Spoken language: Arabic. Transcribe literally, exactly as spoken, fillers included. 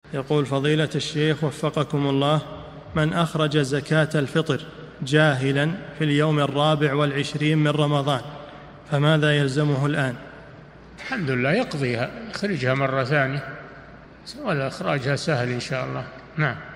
يقول فضيلة الشيخ وفقكم الله، من أخرج زكاة الفطر جاهلا في اليوم الرابع والعشرين من رمضان فماذا يلزمه الآن؟ الحمد لله يقضيها، يخرجها مرة ثانية، ولا إخراجها سهل إن شاء الله. نعم.